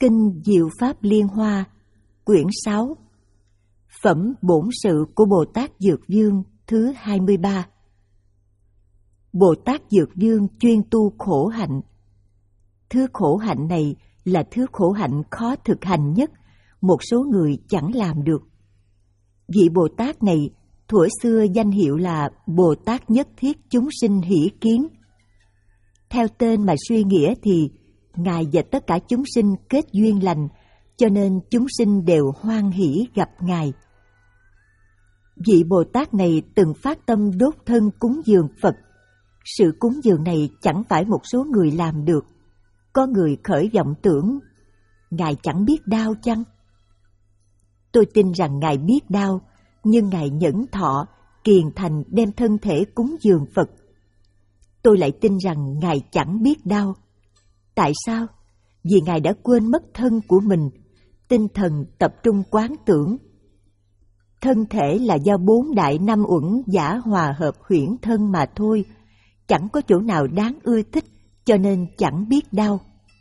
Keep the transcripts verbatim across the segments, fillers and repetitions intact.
Kinh Diệu Pháp Liên Hoa, quyển sáu, Phẩm Bổn Sự của Bồ Tát Dược Dương thứ hai mươi ba. Bồ Tát Dược Dương chuyên tu khổ hạnh. Thứ khổ hạnh này là thứ khổ hạnh khó thực hành nhất, một số người chẳng làm được. Vị Bồ Tát này thuở xưa danh hiệu là Bồ Tát Nhất Thiết Chúng Sinh Hỷ Kiến. Theo tên mà suy nghĩa thì Ngài và tất cả chúng sinh kết duyên lành, cho nên chúng sinh đều hoan hỷ gặp Ngài. Vị Bồ Tát này từng phát tâm đốt thân cúng dường Phật. Sự cúng dường này chẳng phải một số người làm được. Có người khởi vọng tưởng, Ngài chẳng biết đau chăng? Tôi tin rằng Ngài biết đau, nhưng Ngài nhẫn thọ, kiền thành đem thân thể cúng dường Phật. Tôi lại tin rằng Ngài chẳng biết đau. Tại sao? Vì Ngài đã quên mất thân của mình, tinh thần tập trung quán tưởng. Thân thể là do bốn đại năm uẩn giả hòa hợp huyễn thân mà thôi, chẳng có chỗ nào đáng ưa thích, cho nên chẳng biết đau.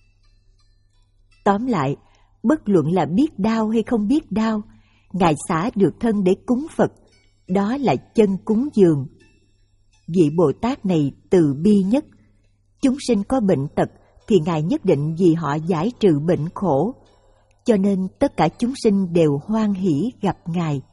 Tóm lại, bất luận là biết đau hay không biết đau, Ngài xả được thân để cúng Phật, đó là chân cúng dường. Vị Bồ Tát này từ bi nhất, chúng sinh có bệnh tật thì Ngài nhất định vì họ giải trừ bệnh khổ, cho nên tất cả chúng sinh đều hoan hỷ gặp Ngài.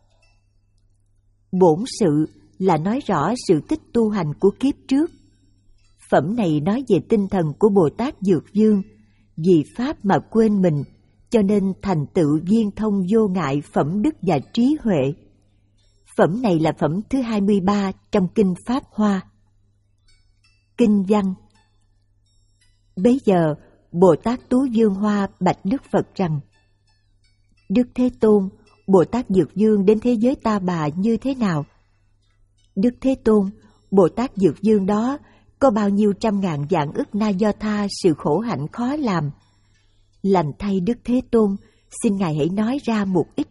Bổn sự là nói rõ sự tích tu hành của kiếp trước. Phẩm này nói về tinh thần của Bồ Tát Dược Dương, vì Pháp mà quên mình, cho nên thành tựu viên thông vô ngại phẩm đức và trí huệ. Phẩm này là phẩm thứ hai mươi ba trong Kinh Pháp Hoa. Kinh văn. Bấy giờ, Bồ Tát Tú Dương Hoa bạch Đức Phật rằng: Đức Thế Tôn, Bồ Tát Dược Dương đến thế giới Ta Bà như thế nào? Đức Thế Tôn, Bồ Tát Dược Dương đó có bao nhiêu trăm ngàn vạn ức na do tha sự khổ hạnh khó làm. Lành thay Đức Thế Tôn, xin Ngài hãy nói ra một ít.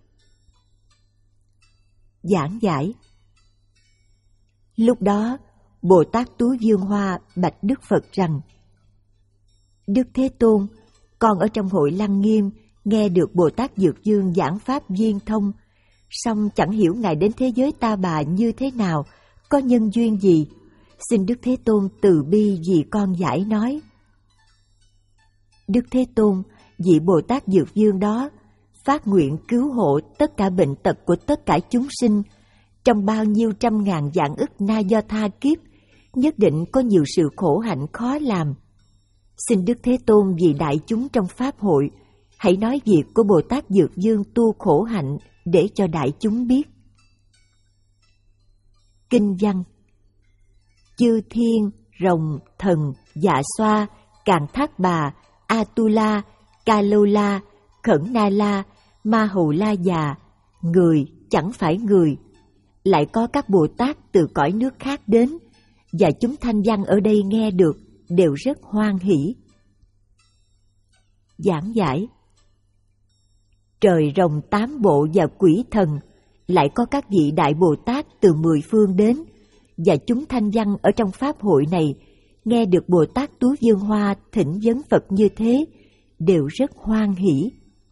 Giảng giải. Lúc đó, Bồ Tát Tú Dương Hoa bạch Đức Phật rằng: Đức Thế Tôn, con ở trong hội Lăng Nghiêm nghe được Bồ Tát Dược Dương giảng pháp viên thông, song chẳng hiểu Ngài đến thế giới Ta Bà như thế nào, có nhân duyên gì. Xin Đức Thế Tôn từ bi vì con giải nói. Đức Thế Tôn, vị Bồ Tát Dược Dương đó phát nguyện cứu hộ tất cả bệnh tật của tất cả chúng sinh, trong bao nhiêu trăm ngàn vạn ức na do tha kiếp, nhất định có nhiều sự khổ hạnh khó làm. Xin Đức Thế Tôn vì đại chúng trong Pháp hội, hãy nói việc của Bồ Tát Dược Dương tu khổ hạnh để cho đại chúng biết. Kinh văn. Chư thiên, rồng, thần, dạ xoa, càn thác bà, Atula, Kalola, Khẩn Na La, Ma Hầu La già, người chẳng phải người, lại có các Bồ Tát từ cõi nước khác đến, và chúng thanh văn ở đây nghe được đều rất hoan hỷ. Giảng giải. Trời rồng tám bộ và quỷ thần, lại có các vị đại Bồ Tát từ mười phương đến, và chúng thanh văn ở trong Pháp hội này nghe được Bồ Tát Tú Dương Hoa thỉnh vấn Phật như thế, đều rất hoan hỷ.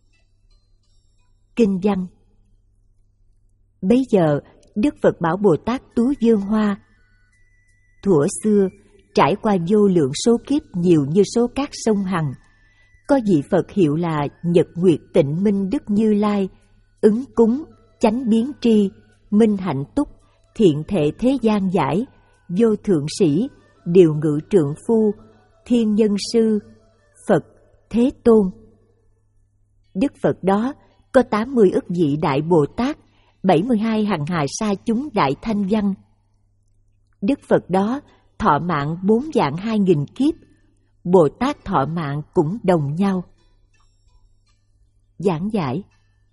Kinh văn. Bấy giờ, Đức Phật bảo Bồ Tát Tú Dương Hoa: Thuở xưa, trải qua vô lượng số kiếp nhiều như số cát sông Hằng, có vị Phật hiệu là Nhật Nguyệt Tịnh Minh Đức Như Lai, ứng cúng, chánh biến tri, minh hạnh túc, thiện thệ thế gian giải, vô thượng sĩ, điều ngự trượng phu, thiên nhân sư, Phật, Thế Tôn. Đức Phật đó có tám mươi ức vị đại Bồ Tát, bảy mươi hai hằng hà sa chúng đại thanh văn. Đức Phật đó thọ mạng bốn vạn hai nghìn kiếp, Bồ Tát thọ mạng cũng đồng nhau. Giảng giải.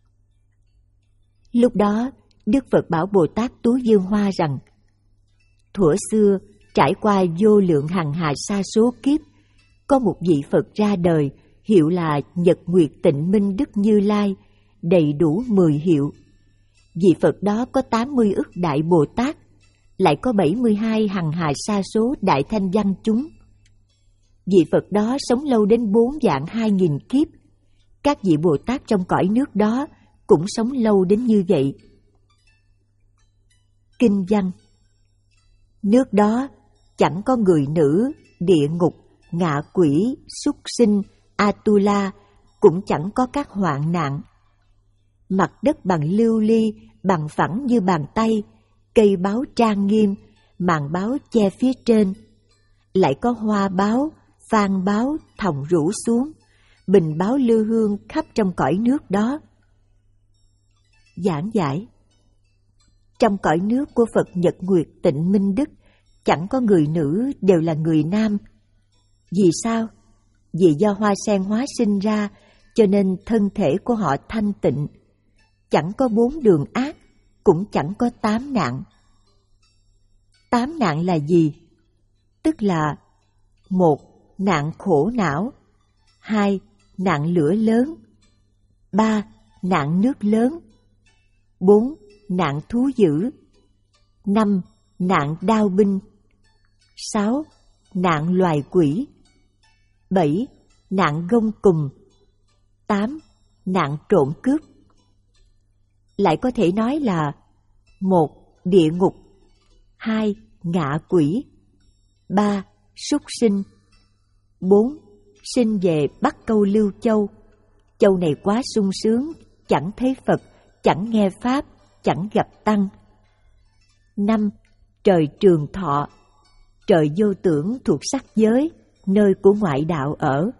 Lúc đó, Đức Phật bảo Bồ Tát Tú Dương Hoa rằng: Thuở xưa, trải qua vô lượng hằng hà sa số kiếp, có một vị Phật ra đời, hiệu là Nhật Nguyệt Tịnh Minh Đức Như Lai, đầy đủ mười hiệu. Vị Phật đó có tám mươi ức đại Bồ Tát, lại có bảy mươi hai hằng hà sa số đại thanh văn chúng. Vị Phật đó sống lâu đến bốn vạn hai nghìn kiếp, Các vị Bồ Tát trong cõi nước đó cũng sống lâu đến như vậy. Kinh văn: nước đó chẳng có người nữ, địa ngục, ngạ quỷ, súc sinh, Atula, cũng chẳng có các hoạn nạn. Mặt đất bằng lưu ly, bằng phẳng như bàn tay, cây báo trang nghiêm, màn báo che phía trên. Lại có hoa báo, phan báo thòng rủ xuống, bình báo lưu hương khắp trong cõi nước đó. Giảng giải: trong cõi nước của Phật Nhật Nguyệt Tịnh Minh Đức, chẳng có người nữ, đều là người nam. Vì sao? Vì do hoa sen hóa sinh ra, cho nên thân thể của họ thanh tịnh. Chẳng có bốn đường ác, cũng chẳng có tám nạn. Tám nạn là gì? Tức là: một. Nạn khổ não. Hai. Nạn lửa lớn. Ba. Nạn nước lớn. Bốn. Nạn thú dữ. Năm. Nạn đao binh. Sáu. Nạn loài quỷ. Bảy. Nạn gông cùm. Tám. Nạn trộm cướp. Lại có thể nói là: một. Địa ngục. Hai. Ngạ quỷ. Ba. Súc sinh. Bốn. Sinh về Bắc Câu Lưu Châu. Châu này quá sung sướng, chẳng thấy Phật, chẳng nghe Pháp, chẳng gặp Tăng. Năm. Trời Trường Thọ. Trời vô tưởng thuộc sắc giới, nơi của ngoại đạo ở.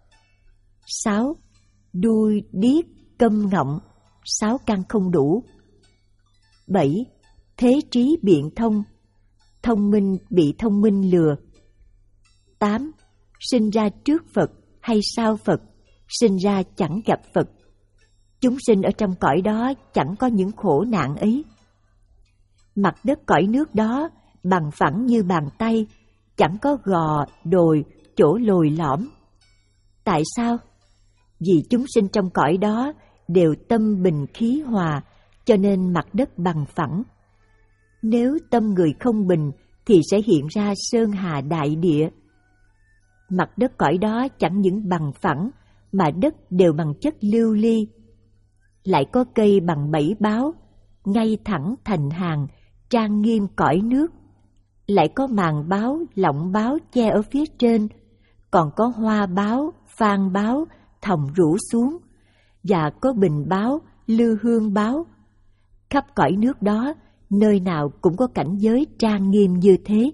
Sáu. Đuôi, điếc, câm ngọng, sáu căn không đủ. Bảy. Thế trí biện thông. Thông minh bị thông minh lừa. Tám. Sinh ra trước Phật hay sau Phật, sinh ra chẳng gặp Phật. Chúng sinh ở trong cõi đó chẳng có những khổ nạn ấy. Mặt đất cõi nước đó bằng phẳng như bàn tay, chẳng có gò, đồi, chỗ lồi lõm. Tại sao? Vì chúng sinh trong cõi đó đều tâm bình khí hòa, cho nên mặt đất bằng phẳng. Nếu tâm người không bình thì sẽ hiện ra sơn hà đại địa. Mặt đất cõi đó chẳng những bằng phẳng, mà đất đều bằng chất lưu ly. Lại có cây bằng bảy báo, ngay thẳng thành hàng, trang nghiêm cõi nước. Lại có màn báo, lọng báo che ở phía trên, còn có hoa báo, phan báo thòng rủ xuống, và có bình báo, lư hương báo. Khắp cõi nước đó, nơi nào cũng có cảnh giới trang nghiêm như thế.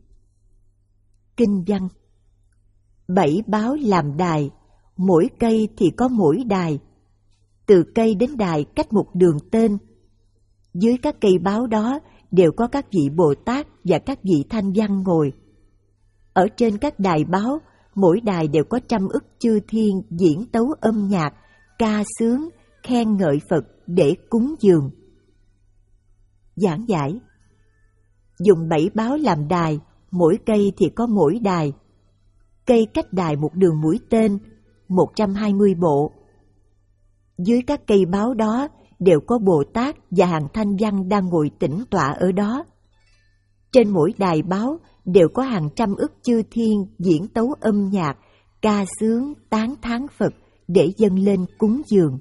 Kinh văn: bảy báo làm đài, mỗi cây thì có mỗi đài. Từ cây đến đài cách một đường tên. Dưới các cây báo đó đều có các vị Bồ Tát và các vị Thanh Văn ngồi. Ở trên các đài báo, mỗi đài đều có trăm ức chư thiên diễn tấu âm nhạc, ca sướng, khen ngợi Phật để cúng dường. Giảng giải: dùng bảy báo làm đài, mỗi cây thì có mỗi đài. Cây cách đài một đường mũi tên, một trăm hai mươi bộ. Dưới các cây báo đó đều có Bồ Tát và hàng Thanh Văn đang ngồi tĩnh tọa ở đó. Trên mỗi đài báo đều có hàng trăm ức chư thiên diễn tấu âm nhạc, ca sướng, tán thán Phật để dâng lên cúng dường.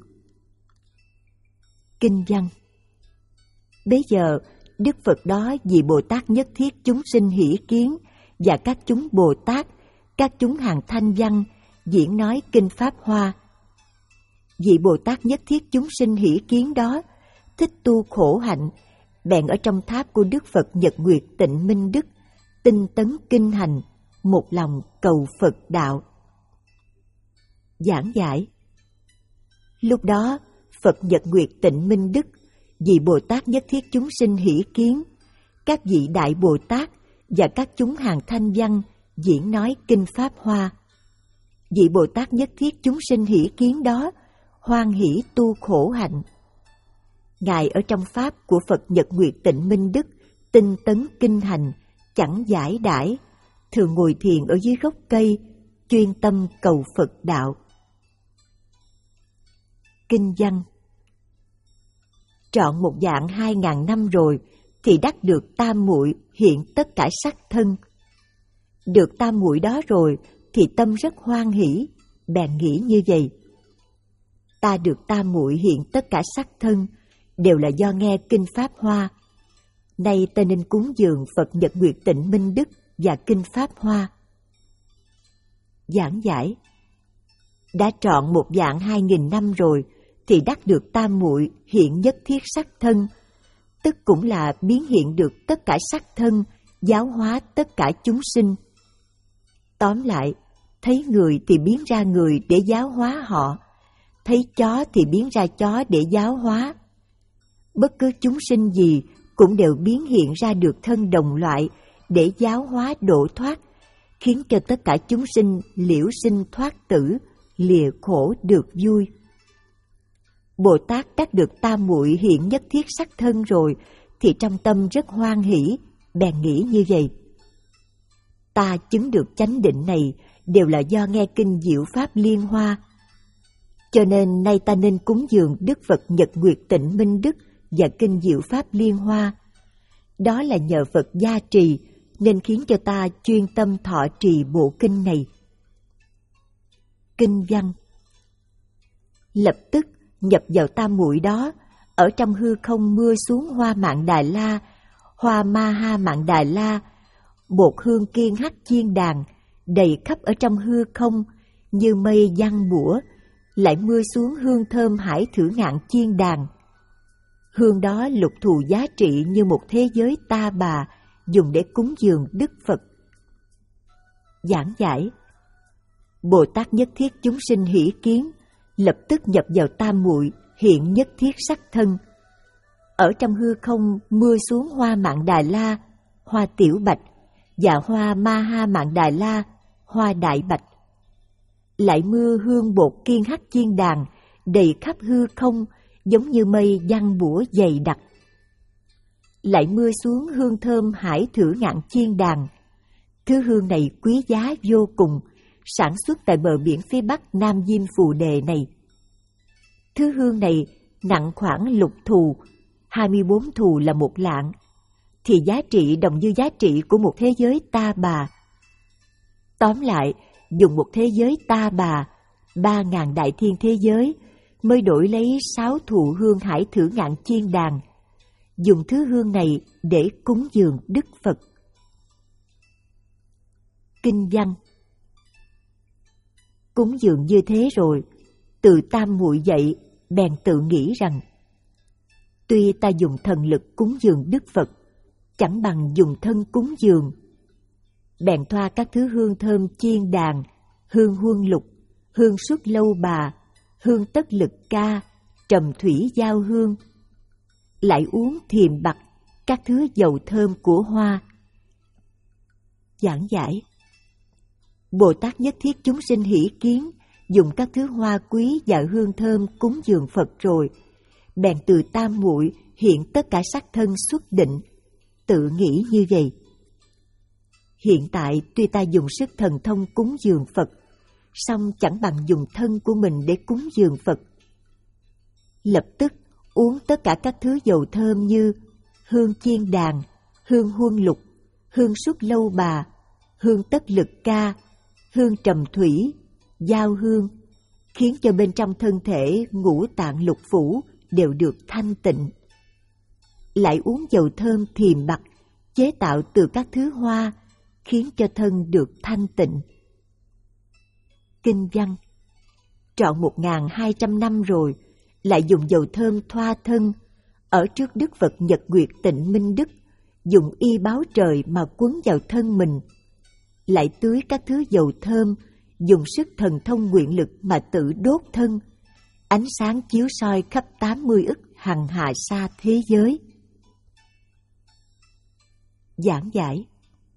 Kinh văn: bấy giờ Đức Phật đó vì Bồ Tát nhất thiết chúng sinh hỷ kiến, và các chúng Bồ Tát, các chúng hàng Thanh Văn diễn nói kinh Pháp Hoa. Vị Bồ Tát nhất thiết chúng sinh hỷ kiến đó thích tu khổ hạnh, bèn ở trong tháp của Đức Phật Nhật Nguyệt Tịnh Minh Đức tinh tấn kinh hành, một lòng cầu Phật đạo. Giảng giải: lúc đó Phật Nhật Nguyệt Tịnh Minh Đức vì Bồ Tát nhất thiết chúng sinh hỷ kiến, các vị Đại Bồ Tát và các chúng hàng Thanh Văn diễn nói kinh Pháp Hoa. Vị Bồ Tát nhất thiết chúng sinh hỷ kiến đó hoan hỷ tu khổ hạnh. Ngài ở trong Pháp của Phật Nhật Nguyệt Tịnh Minh Đức tinh tấn kinh hành, chẳng giải đãi, thường ngồi thiền ở dưới gốc cây, chuyên tâm cầu Phật đạo. Kinh văn: trọn một dạng hai ngàn năm rồi thì đắc được tam muội hiện tất cả sắc thân. Được tam muội đó rồi thì tâm rất hoan hỷ, bèn nghĩ như vậy: ta được tam muội hiện tất cả sắc thân đều là do nghe kinh Pháp Hoa. Nay ta nên cúng dường Phật Nhật Nguyệt Tịnh Minh Đức và kinh Pháp Hoa. Giảng giải: đã trọn một vạn hai nghìn năm rồi thì đắc được tam muội hiện nhất thiết sắc thân, tức cũng là biến hiện được tất cả sắc thân, giáo hóa tất cả chúng sinh. Tóm lại, thấy người thì biến ra người để giáo hóa họ, thấy chó thì biến ra chó để giáo hóa. Bất cứ chúng sinh gì cũng đều biến hiện ra được thân đồng loại để giáo hóa độ thoát, khiến cho tất cả chúng sinh liễu sinh thoát tử, lìa khổ được vui. Bồ Tát đắc được tam muội hiện nhất thiết sắc thân rồi thì trong tâm rất hoan hỷ, bèn nghĩ như vậy: ta chứng được chánh định này đều là do nghe kinh Diệu Pháp Liên Hoa, cho nên nay ta nên cúng dường Đức Phật Nhật Nguyệt Tịnh Minh Đức và kinh Diệu Pháp Liên Hoa. Đó là nhờ Phật gia trì nên khiến cho ta chuyên tâm thọ trì bộ kinh này. Kinh văn: lập tức nhập vào tam muội đó, ở trong hư không mưa xuống hoa Mạn Đà La, hoa Ma Ha Mạn Đà La, bột hương kiên hắc chiên đàn, đầy khắp ở trong hư không, như mây giăng bủa, lại mưa xuống hương thơm hải thử ngạn chiên đàn. Hương đó lục thù giá trị như một thế giới ta bà, dùng để cúng dường Đức Phật. Giảng giải: Bồ Tát nhất thiết chúng sinh hỷ kiến, lập tức nhập vào tam muội hiện nhất thiết sắc thân. Ở trong hư không mưa xuống hoa Mạn Đà La, hoa Tiểu Bạch, và hoa Ma Ha Mạn Đà La, hoa Đại Bạch. Lại mưa hương bột kiên hắc chiên đàn, đầy khắp hư không, giống như mây giăng bủa dày đặc. Lại mưa xuống hương thơm hải thử ngạn chiên đàn. Thứ hương này quý giá vô cùng, sản xuất tại bờ biển phía bắc Nam Diêm Phù Đề này. Thứ hương này nặng khoảng lục thù, hai mươi bốn thù là một lạng, thì giá trị đồng như giá trị của một thế giới ta bà. Tóm lại, dùng một thế giới ta bà, ba ngàn đại thiên thế giới, mới đổi lấy sáu thù hương hải thử ngạn chiên đàn, dùng thứ hương này để cúng dường Đức Phật. Kinh văn: cúng dường như thế rồi, từ tam muội dậy, bèn tự nghĩ rằng: tuy ta dùng thần lực cúng dường Đức Phật, chẳng bằng dùng thân cúng dường. Bèn thoa các thứ hương thơm chiên đàn, hương huân lục, hương xuất lâu bà, hương tất lực ca, trầm thủy giao hương. Lại uống thiềm bạc các thứ dầu thơm của hoa. Giảng giải: Bồ Tát nhất thiết chúng sinh hỷ kiến, dùng các thứ hoa quý và hương thơm cúng dường Phật rồi, bèn từ tam muội hiện tất cả sắc thân xuất định, tự nghĩ như vậy: hiện tại tuy ta dùng sức thần thông cúng dường Phật, song chẳng bằng dùng thân của mình để cúng dường Phật. Lập tức uống tất cả các thứ dầu thơm như hương chiên đàn, hương huân lục, hương xuất lâu bà, hương tất lực ca, hương trầm thủy, giao hương, khiến cho bên trong thân thể ngũ tạng lục phủ đều được thanh tịnh. Lại uống dầu thơm thiềm bạc chế tạo từ các thứ hoa, khiến cho thân được thanh tịnh. Kinh văn: trọn một ngàn hai trăm năm rồi, lại dùng dầu thơm thoa thân, ở trước Đức Phật Nhật Nguyệt Tịnh Minh Đức, dùng y báo trời mà quấn vào thân mình. Lại tưới các thứ dầu thơm, dùng sức thần thông nguyện lực mà tự đốt thân, ánh sáng chiếu soi khắp tám mươi ức hằng hà sa thế giới. Giảng giải: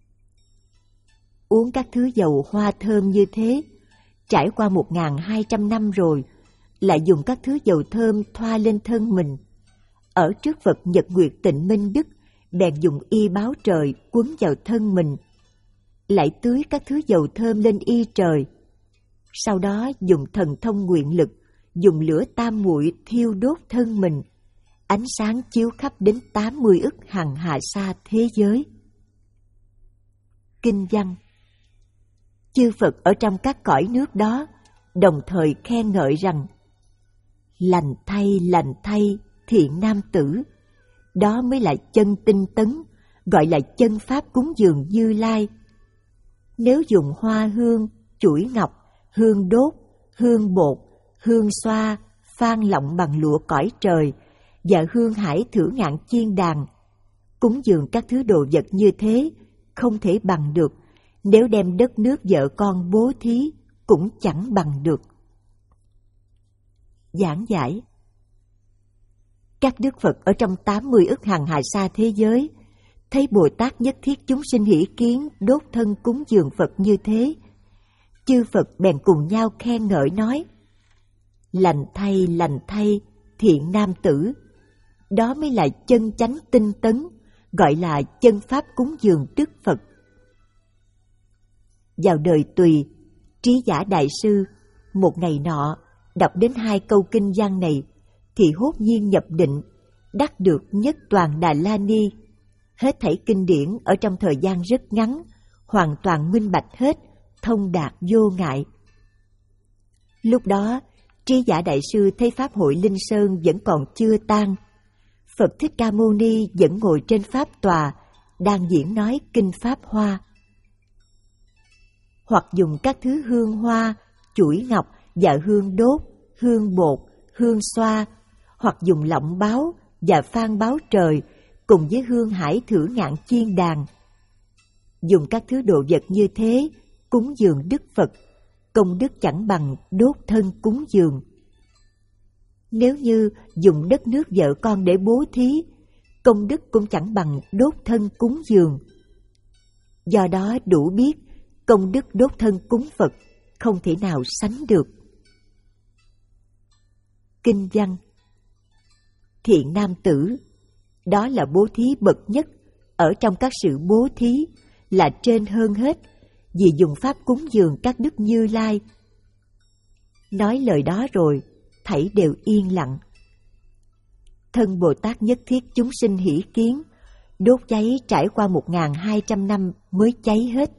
uống các thứ dầu hoa thơm như thế, trải qua một ngàn hai trăm năm rồi, lại dùng các thứ dầu thơm thoa lên thân mình. Ở trước Phật Nhật Nguyệt Tịnh Minh Đức, bèn dùng y báo trời quấn vào thân mình. Lại tưới các thứ dầu thơm lên y trời. Sau đó dùng thần thông nguyện lực, dùng lửa tam muội thiêu đốt thân mình, ánh sáng chiếu khắp đến tám mươi ức hằng hà sa thế giới. Kinh văn: chư Phật ở trong các cõi nước đó đồng thời khen ngợi rằng: Lành thay, lành thay, thiện nam tử. Đó mới là chân tinh tấn, gọi là chân pháp cúng dường Như Lai. Nếu dùng hoa hương, chuỗi ngọc, hương đốt, hương bột, hương xoa, phan lọng bằng lụa cõi trời và hương hải thử ngạn chiên đàn, cúng dường các thứ đồ vật như thế không thể bằng được. Nếu đem đất nước vợ con bố thí cũng chẳng bằng được. Giảng giải. Các đức Phật ở trong tám mươi ức hằng hà sa thế giới thấy Bồ Tát nhất thiết chúng sinh hỷ kiến đốt thân cúng dường Phật như thế, chư Phật bèn cùng nhau khen ngợi nói: lành thay, lành thay, thiện nam tử. Đó mới là chân chánh tinh tấn, gọi là chân pháp cúng dường Đức Phật. Vào đời Tùy, Trí Giả Đại Sư một ngày nọ đọc đến hai câu kinh văn này thì hốt nhiên nhập định, đắc được nhất toàn Đà La Ni. Hết thảy kinh điển ở trong thời gian rất ngắn, hoàn toàn minh bạch hết, thông đạt vô ngại. Lúc đó, Trí Giả Đại Sư thấy Pháp hội Linh Sơn vẫn còn chưa tan. Phật Thích Ca Mâu Ni vẫn ngồi trên Pháp tòa, đang diễn nói kinh Pháp Hoa. Hoặc dùng các thứ hương hoa, chuỗi ngọc và hương đốt, hương bột, hương xoa, hoặc dùng lọng báo và phan báo trời cùng với hương hải thử ngạn chiên đàn. Dùng các thứ đồ vật như thế cúng dường Đức Phật, công đức chẳng bằng đốt thân cúng dường. Nếu như dùng đất nước vợ con để bố thí, công đức cũng chẳng bằng đốt thân cúng dường. Do đó đủ biết công đức đốt thân cúng Phật không thể nào sánh được. Kinh văn. Thiện nam tử, đó là bố thí bậc nhất, ở trong các sự bố thí là trên hơn hết, vì dùng pháp cúng dường các đức Như Lai. Nói lời đó rồi, thảy đều yên lặng. Thân Bồ Tát nhất thiết chúng sinh hỷ kiến, đốt cháy trải qua một nghìn hai trăm năm mới cháy hết.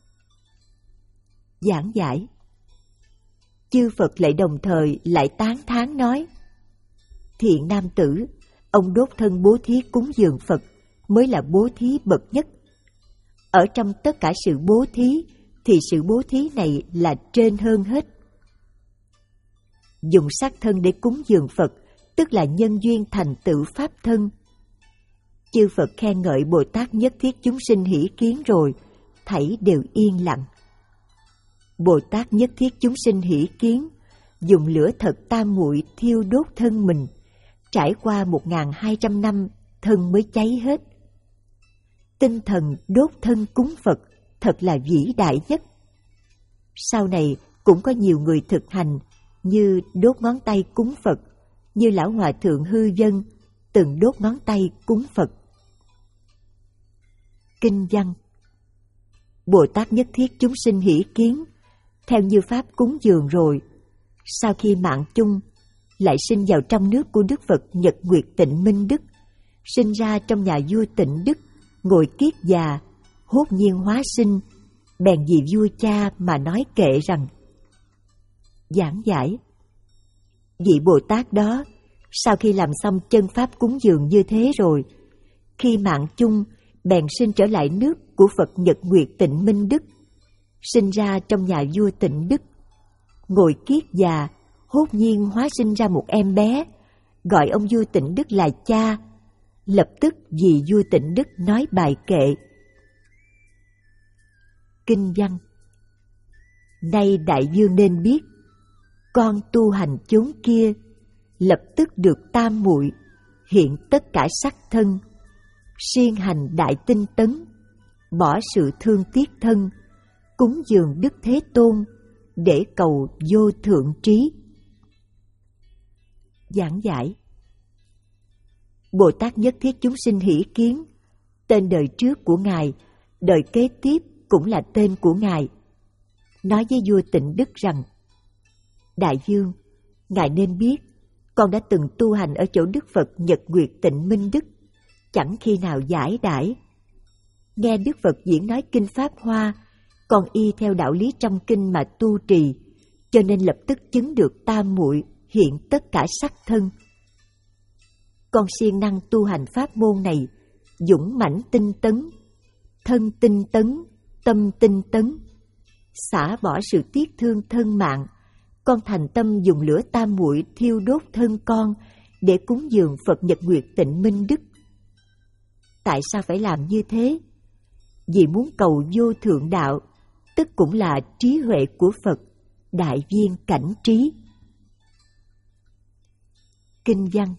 Giảng giải. Chư Phật lại đồng thời lại tán thán nói: thiện nam tử, ông đốt thân bố thí cúng dường Phật mới là bố thí bậc nhất. Ở trong tất cả sự bố thí thì sự bố thí này là trên hơn hết. Dùng xác thân để cúng dường Phật tức là nhân duyên thành tựu pháp thân. Chư Phật khen ngợi Bồ Tát nhất thiết chúng sinh hỷ kiến rồi, thảy đều yên lặng. Bồ Tát nhất thiết chúng sinh hỷ kiến, dùng lửa thật tam muội thiêu đốt thân mình, trải qua một nghìn hai trăm năm thân mới cháy hết. Tinh thần đốt thân cúng Phật thật là vĩ đại nhất. Sau này cũng có nhiều người thực hành, như đốt ngón tay cúng Phật, như Lão Hòa Thượng Hư Vân từng đốt ngón tay cúng Phật. Kinh văn. Bồ Tát nhất thiết chúng sinh hỷ kiến, theo như pháp cúng dường rồi, sau khi mạng chung lại sinh vào trong nước của Đức Phật Nhật Nguyệt Tịnh Minh Đức, sinh ra trong nhà vua Tịnh Đức, ngồi kiết già, hốt nhiên hóa sinh, bèn vì vua cha mà nói kệ rằng. Giảng giải. Vị Bồ Tát đó, sau khi làm xong chân pháp cúng dường như thế rồi, khi mạng chung bèn sinh trở lại nước của Phật Nhật Nguyệt Tịnh Minh Đức, sinh ra trong nhà vua Tịnh Đức, ngồi kiết già, hốt nhiên hóa sinh ra một em bé, gọi ông vua Tịnh Đức là cha. Lập tức vì vua Tịnh Đức nói bài kệ. Kinh văn. Nay đại vương nên biết, con tu hành chốn kia, lập tức được tam muội, hiện tất cả sắc thân, siêng hành đại tinh tấn, bỏ sự thương tiếc thân, cúng dường Đức Thế Tôn, để cầu vô thượng trí. Giảng giải. Bồ Tát nhất thiết chúng sinh hỷ kiến, tên đời trước của Ngài, đời kế tiếp cũng là tên của Ngài. Nói với vua Tịnh Đức rằng: Đại vương, Ngài nên biết, con đã từng tu hành ở chỗ Đức Phật Nhật Nguyệt Tịnh Minh Đức, chẳng khi nào giải đãi. Nghe Đức Phật diễn nói kinh Pháp Hoa, con y theo đạo lý trong kinh mà tu trì, cho nên lập tức chứng được tam muội, hiện tất cả sắc thân. Con siêng năng tu hành pháp môn này, dũng mãnh tinh tấn, thân tinh tấn, tâm tinh tấn, xả bỏ sự tiếc thương thân mạng. Con thành tâm dùng lửa tam muội thiêu đốt thân con để cúng dường Phật Nhật Nguyệt Tịnh Minh Đức. Tại sao phải làm như thế? Vì muốn cầu vô thượng đạo, tức cũng là trí huệ của Phật, đại viên cảnh trí. Kinh văn.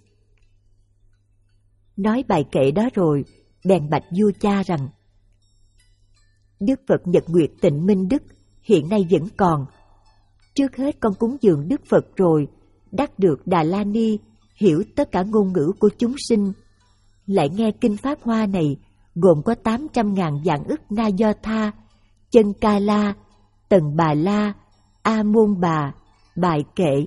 Nói bài kệ đó rồi, bèn bạch vua cha rằng: Đức Phật Nhật Nguyệt Tịnh Minh Đức hiện nay vẫn còn. Trước hết con cúng dường Đức Phật rồi, đắc được Đà La Ni, hiểu tất cả ngôn ngữ của chúng sinh. Lại nghe kinh Pháp Hoa này, gồm có tám trăm ngàn vạn ức Na Do Tha, Chân Ca La, Tần Bà La, A Môn Bà, bài kệ.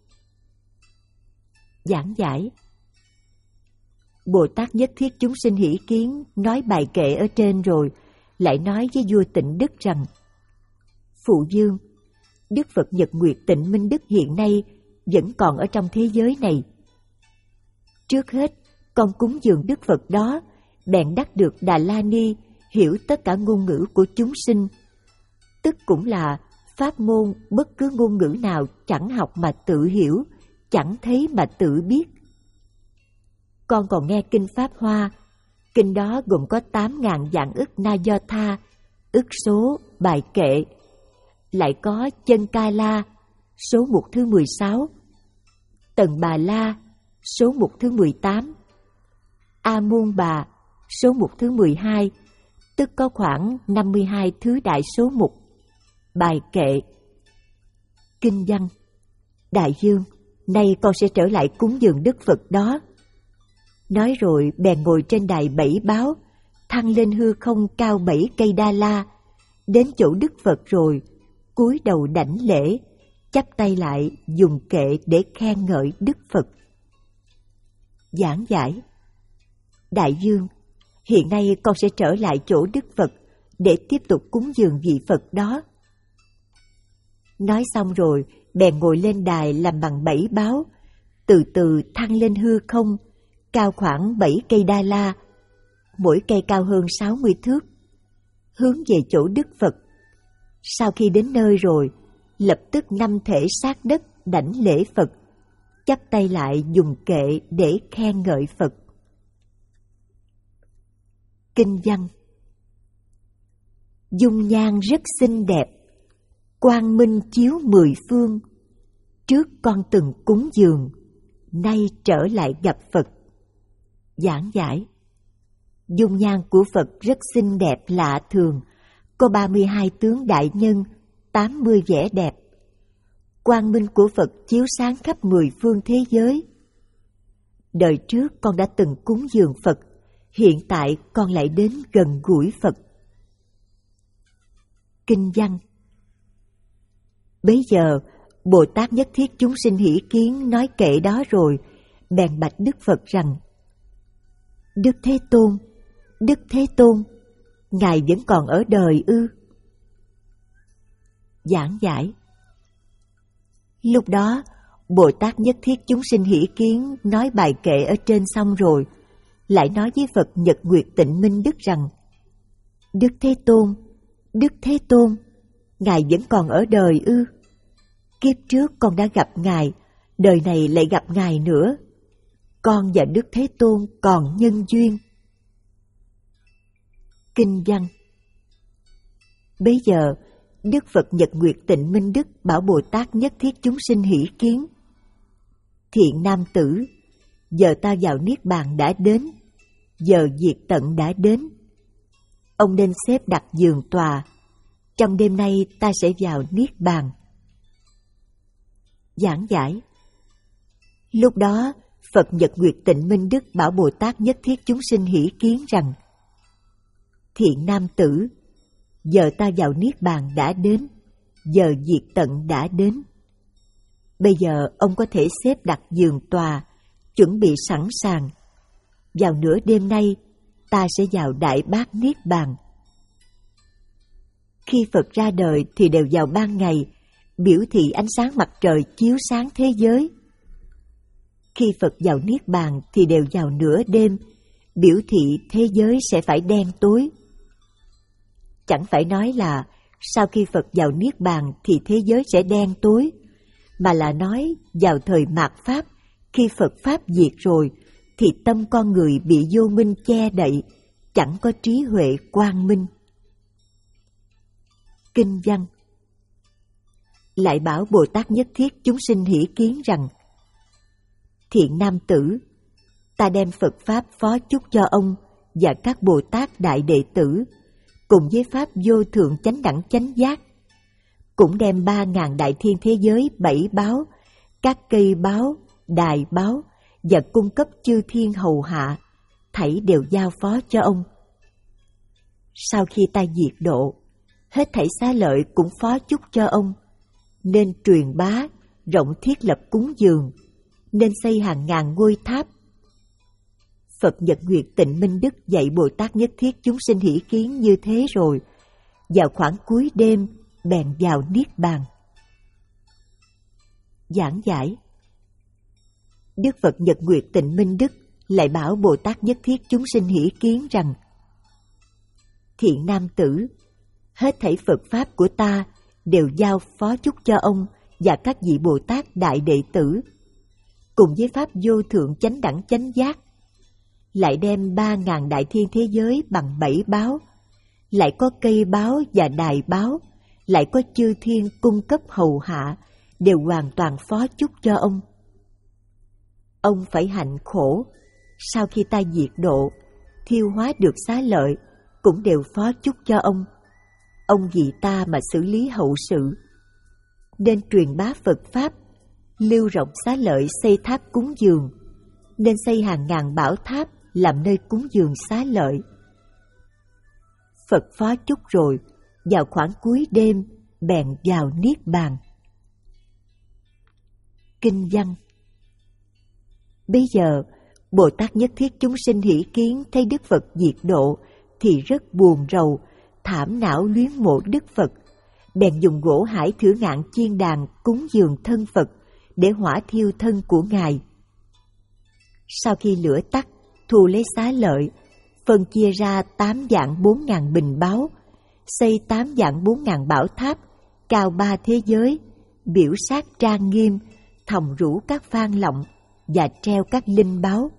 Giảng giải. Bồ Tát nhất thiết chúng sinh hỷ kiến nói bài kệ ở trên rồi, lại nói với vua Tịnh Đức rằng: Phụ vương, Đức Phật Nhật Nguyệt Tịnh Minh Đức hiện nay vẫn còn ở trong thế giới này. Trước hết, con cúng dường Đức Phật đó, bèn đắc được Đà La Ni, hiểu tất cả ngôn ngữ của chúng sinh. Tức cũng là pháp môn bất cứ ngôn ngữ nào chẳng học mà tự hiểu, chẳng thấy mà tự biết. Con còn nghe kinh Pháp Hoa, kinh đó gồm có tám ngàn vạn ức Na Do Tha, ức số, bài kệ. Lại có Chân Ca La, số mục thứ mười sáu, Tần Bà La, số mục thứ mười tám, A Môn Bà, số mục thứ mười hai, tức có khoảng năm mươi hai thứ đại số mục, bài kệ. Kinh văn. Đại vương, nay con sẽ trở lại cúng dường Đức Phật đó. Nói rồi bèn ngồi trên đài bảy báo, thăng lên hư không cao bảy cây đa la, đến chỗ Đức Phật rồi, cúi đầu đảnh lễ, chắp tay lại dùng kệ để khen ngợi Đức Phật. Giảng giải. Đại vương, hiện nay con sẽ trở lại chỗ Đức Phật để tiếp tục cúng dường vị Phật đó. Nói xong rồi, bèn ngồi lên đài làm bằng bảy báo, từ từ thăng lên hư không, cao khoảng bảy cây đa la, mỗi cây cao hơn sáu mươi thước, hướng về chỗ Đức Phật. Sau khi đến nơi rồi, lập tức năm thể sát đất đảnh lễ Phật, chắp tay lại dùng kệ để khen ngợi Phật. Kinh văn. Dung nhan rất xinh đẹp, quang minh chiếu mười phương. Trước con từng cúng dường, nay trở lại gặp Phật. Giảng giải. Dung nhan của Phật rất xinh đẹp lạ thường, có ba mươi hai tướng đại nhân, tám mươi vẻ đẹp. Quang minh của Phật chiếu sáng khắp mười phương thế giới. Đời trước con đã từng cúng dường Phật, hiện tại con lại đến gần gũi Phật. Kinh văn. Bấy giờ, Bồ Tát nhất thiết chúng sinh hỷ kiến nói kệ đó rồi, bèn bạch Đức Phật rằng: Đức Thế Tôn, Đức Thế Tôn, Ngài vẫn còn ở đời ư? Giảng giải. Lúc đó, Bồ Tát nhất thiết chúng sinh hỷ kiến nói bài kệ ở trên xong rồi, lại nói với Phật Nhật Nguyệt Tịnh Minh Đức rằng: Đức Thế Tôn, Đức Thế Tôn, Ngài vẫn còn ở đời ư? Kiếp trước con đã gặp Ngài, đời này lại gặp Ngài nữa. Con và Đức Thế Tôn còn nhân duyên. Kinh văn. Bấy giờ, Đức Phật Nhật Nguyệt Tịnh Minh Đức bảo Bồ Tát nhất thiết chúng sinh hỷ kiến: Thiện nam tử, giờ ta vào Niết Bàn đã đến, giờ diệt tận đã đến. Ông nên xếp đặt giường tòa, trong đêm nay ta sẽ vào Niết Bàn. Giảng giải. Lúc đó, Phật Nhật Nguyệt Tịnh Minh Đức bảo Bồ Tát nhất thiết chúng sinh hỷ kiến rằng: Thiện nam tử, giờ ta vào Niết Bàn đã đến, giờ diệt tận đã đến. Bây giờ ông có thể xếp đặt giường tòa, chuẩn bị sẵn sàng. Vào nửa đêm nay, ta sẽ vào Đại Bát Niết Bàn. Khi Phật ra đời thì đều vào ban ngày, biểu thị ánh sáng mặt trời chiếu sáng thế giới. Khi Phật vào Niết Bàn thì đều vào nửa đêm, biểu thị thế giới sẽ phải đen tối. Chẳng phải nói là sau khi Phật vào Niết Bàn thì thế giới sẽ đen tối, mà là nói vào thời mạt Pháp, khi Phật Pháp diệt rồi, thì tâm con người bị vô minh che đậy, chẳng có trí huệ quang minh. Kinh văn lại bảo Bồ Tát nhất thiết chúng sinh hỷ kiến rằng: Thiện nam tử, ta đem Phật Pháp phó chúc cho ông và các Bồ Tát đại đệ tử, cùng với Pháp vô thượng chánh đẳng chánh giác, cũng đem ba ngàn đại thiên thế giới bảy báo, các cây báo, đài báo và cung cấp chư thiên hầu hạ, thảy đều giao phó cho ông. Sau khi ta diệt độ, hết thảy xá lợi cũng phó chúc cho ông, nên truyền bá, rộng thiết lập cúng dường, nên xây hàng ngàn ngôi tháp. Phật Nhật Nguyệt Tịnh Minh Đức dạy Bồ Tát nhất thiết chúng sinh hỷ kiến như thế rồi, vào khoảng cuối đêm bèn vào Niết Bàn. Giảng giải. Đức Phật Nhật Nguyệt Tịnh Minh Đức lại bảo Bồ Tát nhất thiết chúng sinh hỷ kiến rằng: Thiện nam tử, hết thảy Phật Pháp của ta đều giao phó chúc cho ông và các vị Bồ Tát đại đệ tử, cùng với Pháp vô thượng chánh đẳng chánh giác, lại đem ba ngàn đại thiên thế giới bằng bảy báo, lại có cây báo và đài báo, lại có chư thiên cung cấp hầu hạ, đều hoàn toàn phó chúc cho ông. Ông phải hạnh khổ, sau khi ta diệt độ, thiêu hóa được xá lợi, cũng đều phó chúc cho ông. Ông vì ta mà xử lý hậu sự, nên truyền bá Phật Pháp, lưu rộng xá lợi xây tháp cúng dường, nên xây hàng ngàn bảo tháp làm nơi cúng dường xá lợi. Phật phó chúc rồi, vào khoảng cuối đêm bèn vào Niết Bàn. Kinh văn. Bây giờ Bồ Tát nhất thiết chúng sinh hỷ kiến thấy Đức Phật diệt độ thì rất buồn rầu, thảm não luyến mộ Đức Phật, bèn dùng gỗ hải thử ngạn chiên đàn cúng dường thân Phật để hỏa thiêu thân của Ngài. Sau khi lửa tắt, thu lấy xá lợi, phân chia ra tám vạn bốn ngàn bình báo, xây tám vạn bốn ngàn bảo tháp, cao ba thế giới, biểu sát trang nghiêm, thòng rũ các phan lọng và treo các linh báo.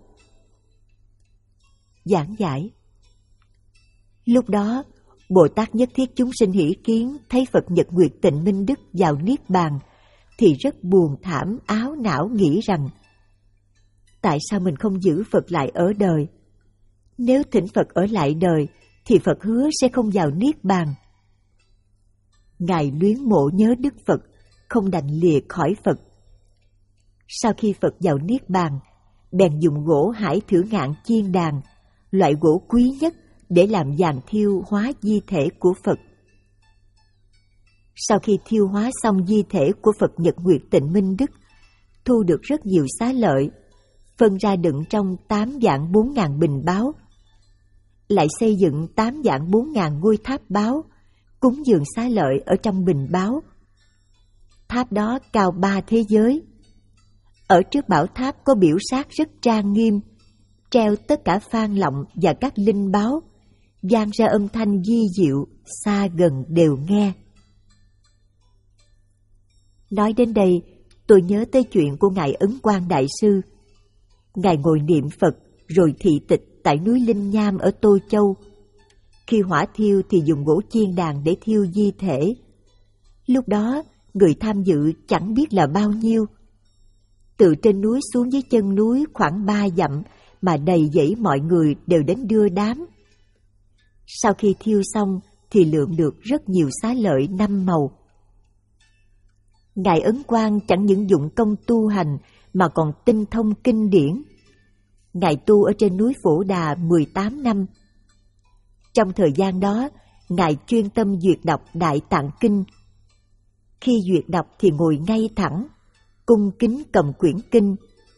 Giảng giải. Lúc đó, Bồ Tát nhất thiết chúng sinh hỷ kiến thấy Phật Nhật Nguyệt Tịnh Minh Đức vào Niết Bàn, thì rất buồn thảm áo não nghĩ rằng: tại sao mình không giữ Phật lại ở đời? Nếu thỉnh Phật ở lại đời, thì Phật hứa sẽ không vào Niết Bàn. Ngài luyến mộ nhớ Đức Phật, không đành lìa khỏi Phật. Sau khi Phật vào Niết Bàn, bèn dùng gỗ hải thử ngạn chiên đàn, loại gỗ quý nhất để làm vàng thiêu hóa di thể của Phật. Sau khi thiêu hóa xong di thể của Phật Nhật Nguyệt Tịnh Minh Đức, thu được rất nhiều xá lợi, phân ra đựng trong tám vạn bốn ngàn bình báo, lại xây dựng tám vạn bốn ngàn ngôi tháp báo, cúng dường xá lợi ở trong bình báo. Tháp đó cao ba thế giới. Ở trước bảo tháp có biểu sát rất trang nghiêm, treo tất cả phan lọng và các linh báo, vang ra âm thanh vi diệu, xa gần đều nghe. Nói đến đây, tôi nhớ tới chuyện của Ngài Ấn Quang Đại Sư. Ngài ngồi niệm Phật rồi thị tịch tại núi Linh Nham ở Tô Châu. Khi hỏa thiêu thì dùng gỗ chiên đàn để thiêu di thể. Lúc đó, người tham dự chẳng biết là bao nhiêu. Từ trên núi xuống dưới chân núi khoảng ba dặm mà đầy dẫy mọi người đều đến đưa đám. Sau khi thiêu xong thì lượm được rất nhiều xá lợi năm màu. Ngài Ấn Quang chẳng những dụng công tu hành mà còn tinh thông kinh điển. Ngài tu ở trên núi Phổ Đà mười tám năm. Trong thời gian đó, Ngài chuyên tâm duyệt đọc Đại Tạng Kinh. Khi duyệt đọc thì ngồi ngay thẳng, cung kính cầm quyển kinh.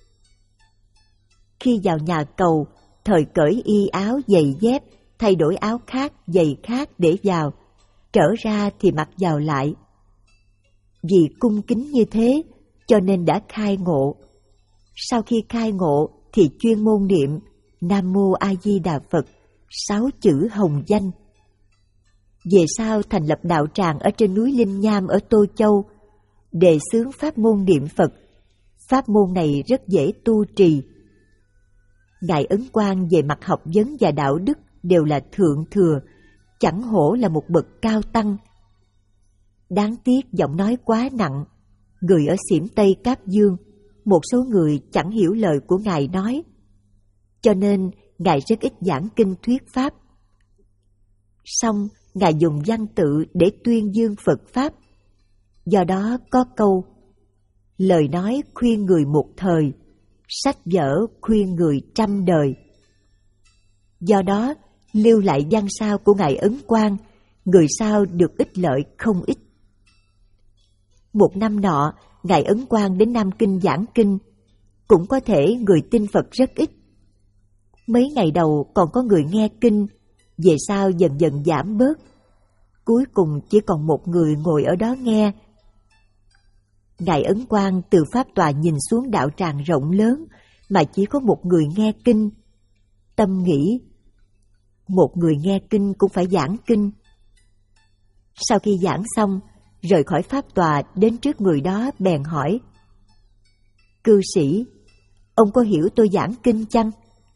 Khi vào nhà cầu, thời cởi y áo giày dép, thay đổi áo khác, giày khác để vào, trở ra thì mặc vào lại. Vì cung kính như thế, cho nên đã khai ngộ. Sau khi khai ngộ thì chuyên môn niệm Nam Mô A Di Đà Phật, sáu chữ hồng danh. Về sau thành lập đạo tràng ở trên núi Linh Nham ở Tô Châu, đề xướng pháp môn niệm Phật. Pháp môn này rất dễ tu trì. Ngài Ấn Quang về mặt học vấn và đạo đức đều là thượng thừa, chẳng hổ là một bậc cao tăng. Đáng tiếc giọng nói quá nặng, người ở xỉm Tây Cáp Dương, một số người chẳng hiểu lời của Ngài nói, cho nên Ngài rất ít giảng kinh thuyết pháp. Song Ngài dùng văn tự để tuyên dương Phật Pháp. Do đó có câu: lời nói khuyên người một thời, sách vở khuyên người trăm đời. Do đó, lưu lại văn sao của Ngài Ấn Quang, người sau được ích lợi không ít. Một năm nọ, Ngài Ấn Quang đến Nam Kinh giảng kinh, cũng có thể người tin Phật rất ít. Mấy ngày đầu còn có người nghe kinh, về sau dần dần giảm bớt. Cuối cùng chỉ còn một người ngồi ở đó nghe. Ngài Ấn Quang từ pháp tòa nhìn xuống đạo tràng rộng lớn mà chỉ có một người nghe kinh. Tâm nghĩ, một người nghe kinh cũng phải giảng kinh. Sau khi giảng xong, rời khỏi pháp tòa đến trước người đó bèn hỏi: cư sĩ, ông có hiểu tôi giảng kinh chăng?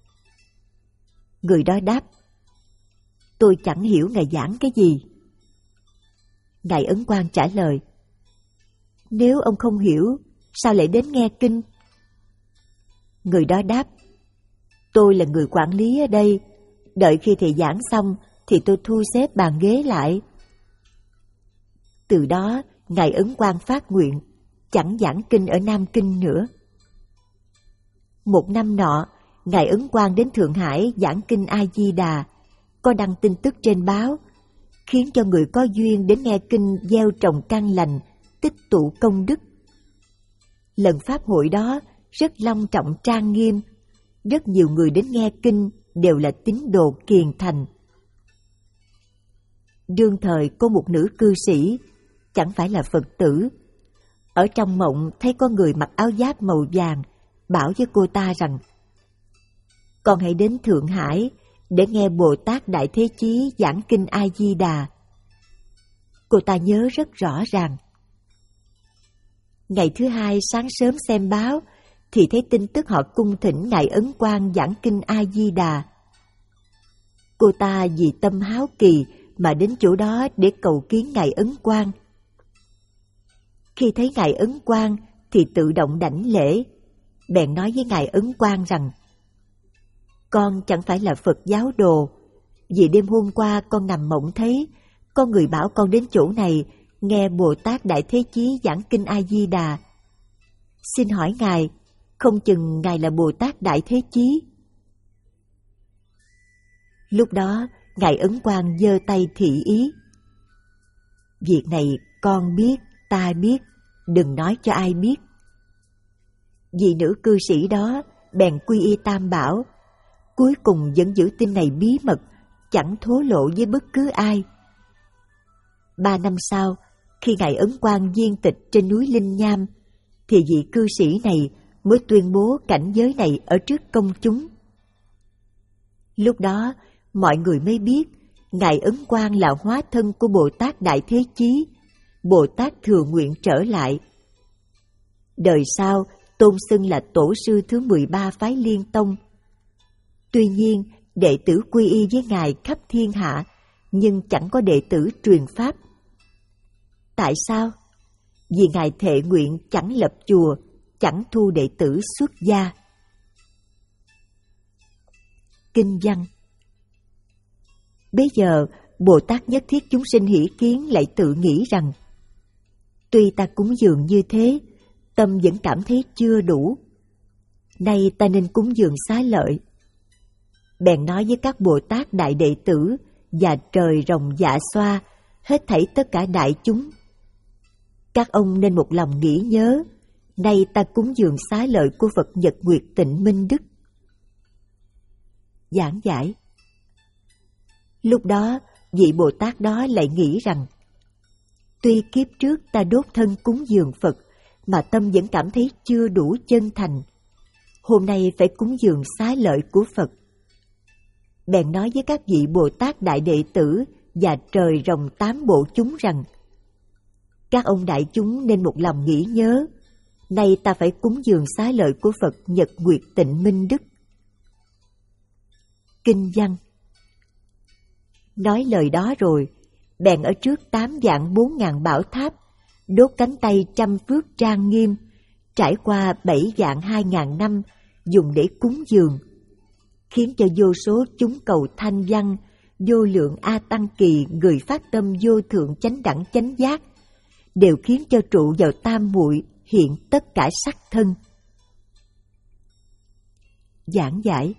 Người đó đáp: tôi chẳng hiểu ngài giảng cái gì. Ngài Ấn Quang trả lời: nếu ông không hiểu, sao lại đến nghe kinh? Người đó đáp: tôi là người quản lý ở đây, đợi khi thầy giảng xong thì tôi thu xếp bàn ghế lại. Từ đó, Ngài Ấn Quang phát nguyện chẳng giảng kinh ở Nam Kinh nữa. Một năm nọ, Ngài Ấn Quang đến Thượng Hải giảng kinh A Di Đà, có đăng tin tức trên báo, khiến cho người có duyên đến nghe kinh gieo trồng căn lành, tích tụ công đức. Lần pháp hội đó rất long trọng trang nghiêm, rất nhiều người đến nghe kinh đều là tín đồ kiền thành. Đương thời có một nữ cư sĩ, chẳng phải là Phật tử, ở trong mộng thấy có người mặc áo giáp màu vàng, bảo với cô ta rằng: con hãy đến Thượng Hải để nghe Bồ Tát Đại Thế Chí giảng kinh A Di Đà. Cô ta nhớ rất rõ ràng. Ngày thứ hai sáng sớm xem báo thì thấy tin tức họ cung thỉnh Ngài Ấn Quang giảng kinh A Di Đà. Cô ta vì tâm háo kỳ mà đến chỗ đó để cầu kiến Ngài Ấn Quang. Khi thấy Ngài Ấn Quang thì tự động đảnh lễ, bèn nói với Ngài Ấn Quang rằng: con chẳng phải là Phật giáo đồ, vì đêm hôm qua con nằm mộng thấy có người bảo con đến chỗ này nghe Bồ Tát Đại Thế Chí giảng kinh A Di Đà. Xin hỏi Ngài, không chừng Ngài là Bồ Tát Đại Thế Chí? Lúc đó, Ngài Ấn Quang giơ tay thị ý: việc này con biết, ta biết, đừng nói cho ai biết. Vị nữ cư sĩ đó bèn quy y Tam Bảo, cuối cùng vẫn giữ tin này bí mật, chẳng thố lộ với bất cứ ai. Ba năm sau, khi Ngài Ấn Quang viên tịch trên núi Linh Nham, thì vị cư sĩ này mới tuyên bố cảnh giới này ở trước công chúng. Lúc đó, mọi người mới biết Ngài Ấn Quang là hóa thân của Bồ Tát Đại Thế Chí, Bồ Tát Thừa Nguyện trở lại. Đời sau, tôn xưng là tổ sư thứ mười ba phái Liên Tông. Tuy nhiên, đệ tử quy y với Ngài khắp thiên hạ, nhưng chẳng có đệ tử truyền pháp. Tại sao? Vì Ngài thệ nguyện chẳng lập chùa, chẳng thu đệ tử xuất gia. Kinh văn. Bây giờ, Bồ Tát Nhất Thiết Chúng Sinh Hỷ Kiến lại tự nghĩ rằng: tuy ta cúng dường như thế, tâm vẫn cảm thấy chưa đủ. Nay ta nên cúng dường xá lợi. Bèn nói với các Bồ Tát Đại Đệ Tử và trời rồng dạ xoa, hết thảy tất cả đại chúng: các ông nên một lòng nghĩ nhớ, nay ta cúng dường xá lợi của Phật Nhật Nguyệt Tịnh Minh Đức. Giảng giải. Lúc đó, vị Bồ Tát đó lại nghĩ rằng: tuy kiếp trước ta đốt thân cúng dường Phật, mà tâm vẫn cảm thấy chưa đủ chân thành. hôm nay phải cúng dường xá lợi của Phật. Bèn nói với các vị Bồ Tát đại đệ tử và trời rồng tám bộ chúng rằng: các ông đại chúng nên một lòng nghĩ nhớ, nay ta phải cúng dường xá lợi của Phật Nhật Nguyệt Tịnh Minh Đức. Kinh văn. Nói lời đó rồi, bèn ở trước tám vạn bốn ngàn bảo tháp, đốt cánh tay trăm phước trang nghiêm, trải qua bảy vạn hai ngàn năm, dùng để cúng dường, khiến cho vô số chúng cầu thanh văn, vô lượng A Tăng Kỳ người phát tâm vô thượng chánh đẳng chánh giác, đều khiến cho trụ vào tam muội hiện tất cả sắc thân. Giảng giải.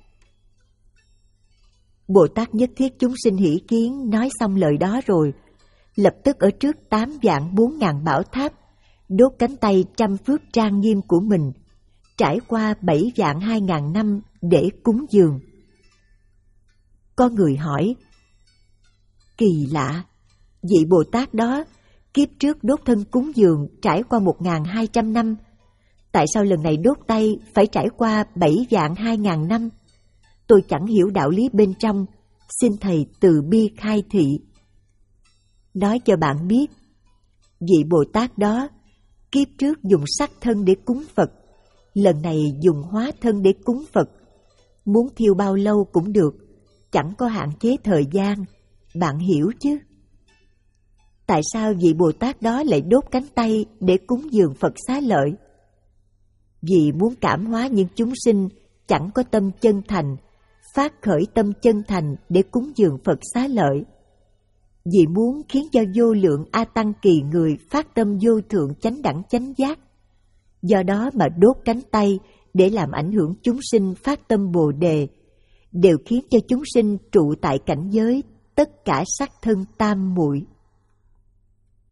Bồ Tát nhất thiết chúng sinh hỷ kiến nói xong lời đó rồi, lập tức ở trước tám vạn bốn ngàn bảo tháp, đốt cánh tay trăm phước trang nghiêm của mình, trải qua bảy vạn hai ngàn năm để cúng dường. Có người hỏi: kỳ lạ, vị Bồ Tát đó kiếp trước đốt thân cúng dường trải qua một ngàn hai trăm năm, tại sao lần này đốt tay phải trải qua bảy vạn hai ngàn năm? Tôi chẳng hiểu đạo lý bên trong, xin Thầy từ bi khai thị. Nói cho bạn biết, vị Bồ Tát đó kiếp trước dùng sắc thân để cúng Phật, lần này dùng hóa thân để cúng Phật. Muốn thiêu bao lâu cũng được, chẳng có hạn chế thời gian, bạn hiểu chứ? Tại sao vị Bồ Tát đó lại đốt cánh tay để cúng dường Phật xá lợi? Vì muốn cảm hóa những chúng sinh chẳng có tâm chân thành, phát khởi tâm chân thành để cúng dường Phật xá lợi. Vì muốn khiến cho vô lượng A Tăng Kỳ người phát tâm vô thượng chánh đẳng chánh giác, do đó mà đốt cánh tay để làm ảnh hưởng chúng sinh phát tâm Bồ Đề, đều khiến cho chúng sinh trụ tại cảnh giới tất cả sắc thân tam muội.